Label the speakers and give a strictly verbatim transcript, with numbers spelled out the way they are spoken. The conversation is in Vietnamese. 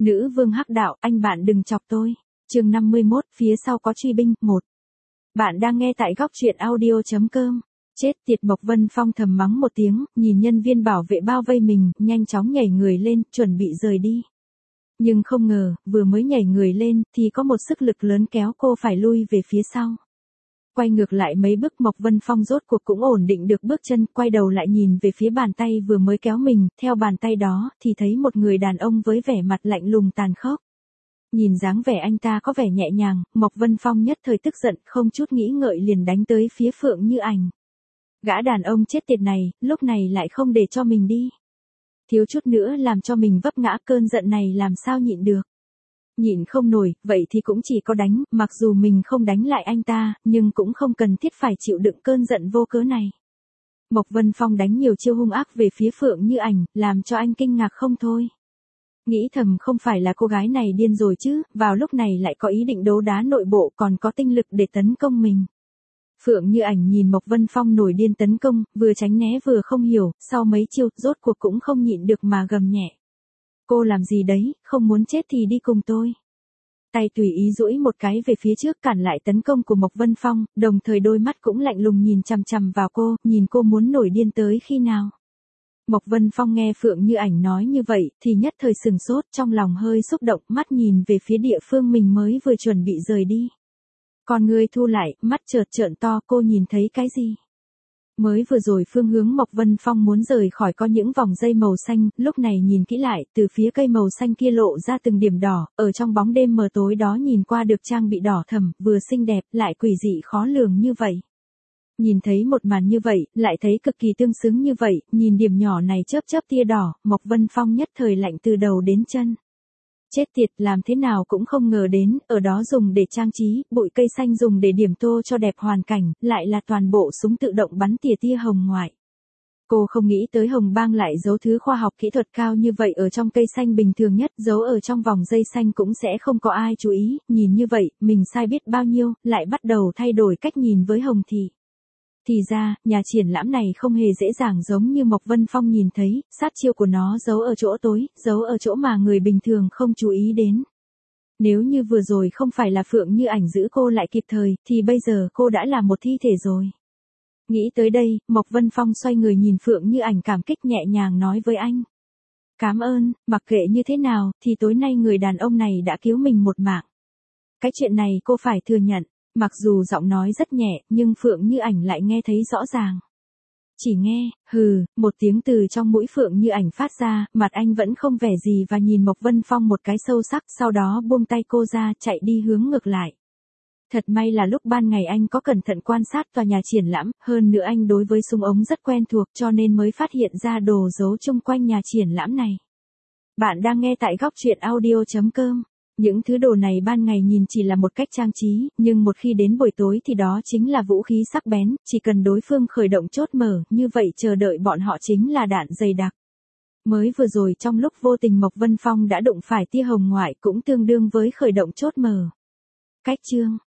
Speaker 1: Nữ vương hắc đạo, anh bạn đừng chọc tôi. Chương năm mươi mốt, phía sau có truy binh, một. Bạn đang nghe tại góc truyện audio chấm com. Chết tiệt, Mộc Vân Phong thầm mắng một tiếng, nhìn nhân viên bảo vệ bao vây mình, nhanh chóng nhảy người lên, chuẩn bị rời đi. Nhưng không ngờ, vừa mới nhảy người lên, thì có một sức lực lớn kéo cô phải lui về phía sau. Quay ngược lại mấy bước, Mộc Vân Phong rốt cuộc cũng ổn định được bước chân, quay đầu lại nhìn về phía bàn tay vừa mới kéo mình, theo bàn tay đó, thì thấy một người đàn ông với vẻ mặt lạnh lùng tàn khốc. Nhìn dáng vẻ anh ta có vẻ nhẹ nhàng, Mộc Vân Phong nhất thời tức giận, không chút nghĩ ngợi liền đánh tới phía Phượng Như Ảnh. Gã đàn ông chết tiệt này, lúc này lại không để cho mình đi. Thiếu chút nữa làm cho mình vấp ngã, cơn giận này làm sao nhịn được. Nhịn không nổi, vậy thì cũng chỉ có đánh, mặc dù mình không đánh lại anh ta, nhưng cũng không cần thiết phải chịu đựng cơn giận vô cớ này. Mộc Vân Phong đánh nhiều chiêu hung ác về phía Phượng Như Ảnh, làm cho anh kinh ngạc không thôi. Nghĩ thầm không phải là cô gái này điên rồi chứ, vào lúc này lại có ý định đấu đá nội bộ, còn có tinh lực để tấn công mình. Phượng Như Ảnh nhìn Mộc Vân Phong nổi điên tấn công, vừa tránh né vừa không hiểu, sau mấy chiêu, rốt cuộc cũng không nhịn được mà gầm nhẹ. Cô làm gì đấy, không muốn chết thì đi cùng tôi. Tay tùy ý duỗi một cái về phía trước cản lại tấn công của Mộc Vân Phong, đồng thời đôi mắt cũng lạnh lùng nhìn chằm chằm vào cô, nhìn cô muốn nổi điên tới khi nào. Mộc Vân Phong nghe Phượng Như Ảnh nói như vậy, thì nhất thời sừng sốt, trong lòng hơi xúc động, mắt nhìn về phía địa phương mình mới vừa chuẩn bị rời đi. Con ngươi thu lại, mắt chợt trợn to, cô nhìn thấy cái gì? Mới vừa rồi phương hướng Mộc Vân Phong muốn rời khỏi có những vòng dây màu xanh, lúc này nhìn kỹ lại, từ phía cây màu xanh kia lộ ra từng điểm đỏ, ở trong bóng đêm mờ tối đó nhìn qua được trang bị đỏ thẫm, vừa xinh đẹp, lại quỷ dị khó lường như vậy. Nhìn thấy một màn như vậy, lại thấy cực kỳ tương xứng như vậy, nhìn điểm nhỏ này chớp chớp tia đỏ, Mộc Vân Phong nhất thời lạnh từ đầu đến chân. Chết tiệt, làm thế nào cũng không ngờ đến, ở đó dùng để trang trí, bụi cây xanh dùng để điểm tô cho đẹp hoàn cảnh, lại là toàn bộ súng tự động bắn tỉa tia hồng ngoại. Cô không nghĩ tới Hồng Bang lại giấu thứ khoa học kỹ thuật cao như vậy ở trong cây xanh bình thường nhất, giấu ở trong vòng dây xanh cũng sẽ không có ai chú ý, nhìn như vậy, mình sai biết bao nhiêu, lại bắt đầu thay đổi cách nhìn với Hồng Thị. Thì ra, nhà triển lãm này không hề dễ dàng giống như Mộc Vân Phong nhìn thấy, sát chiêu của nó giấu ở chỗ tối, giấu ở chỗ mà người bình thường không chú ý đến. Nếu như vừa rồi không phải là Phượng Như Ảnh giữ cô lại kịp thời, thì bây giờ cô đã là một thi thể rồi. Nghĩ tới đây, Mộc Vân Phong xoay người nhìn Phượng Như Ảnh cảm kích nhẹ nhàng nói với anh. Cảm ơn, mặc kệ như thế nào, thì tối nay người đàn ông này đã cứu mình một mạng. Cái chuyện này cô phải thừa nhận. Mặc dù giọng nói rất nhẹ, nhưng Phượng Như Ảnh lại nghe thấy rõ ràng. Chỉ nghe, hừ, một tiếng từ trong mũi Phượng Như Ảnh phát ra, mặt anh vẫn không vẻ gì và nhìn Mộc Vân Phong một cái sâu sắc, sau đó buông tay cô ra, chạy đi hướng ngược lại. Thật may là lúc ban ngày anh có cẩn thận quan sát tòa nhà triển lãm, hơn nữa anh đối với súng ống rất quen thuộc cho nên mới phát hiện ra đồ giấu chung quanh nhà triển lãm này. Bạn đang nghe tại góc truyện audio chấm com. Những thứ đồ này ban ngày nhìn chỉ là một cách trang trí, nhưng một khi đến buổi tối thì đó chính là vũ khí sắc bén, chỉ cần đối phương khởi động chốt mở, như vậy chờ đợi bọn họ chính là đạn dày đặc. Mới vừa rồi trong lúc vô tình Mộc Vân Phong đã đụng phải tia hồng ngoại cũng tương đương với khởi động chốt mở. Cách chương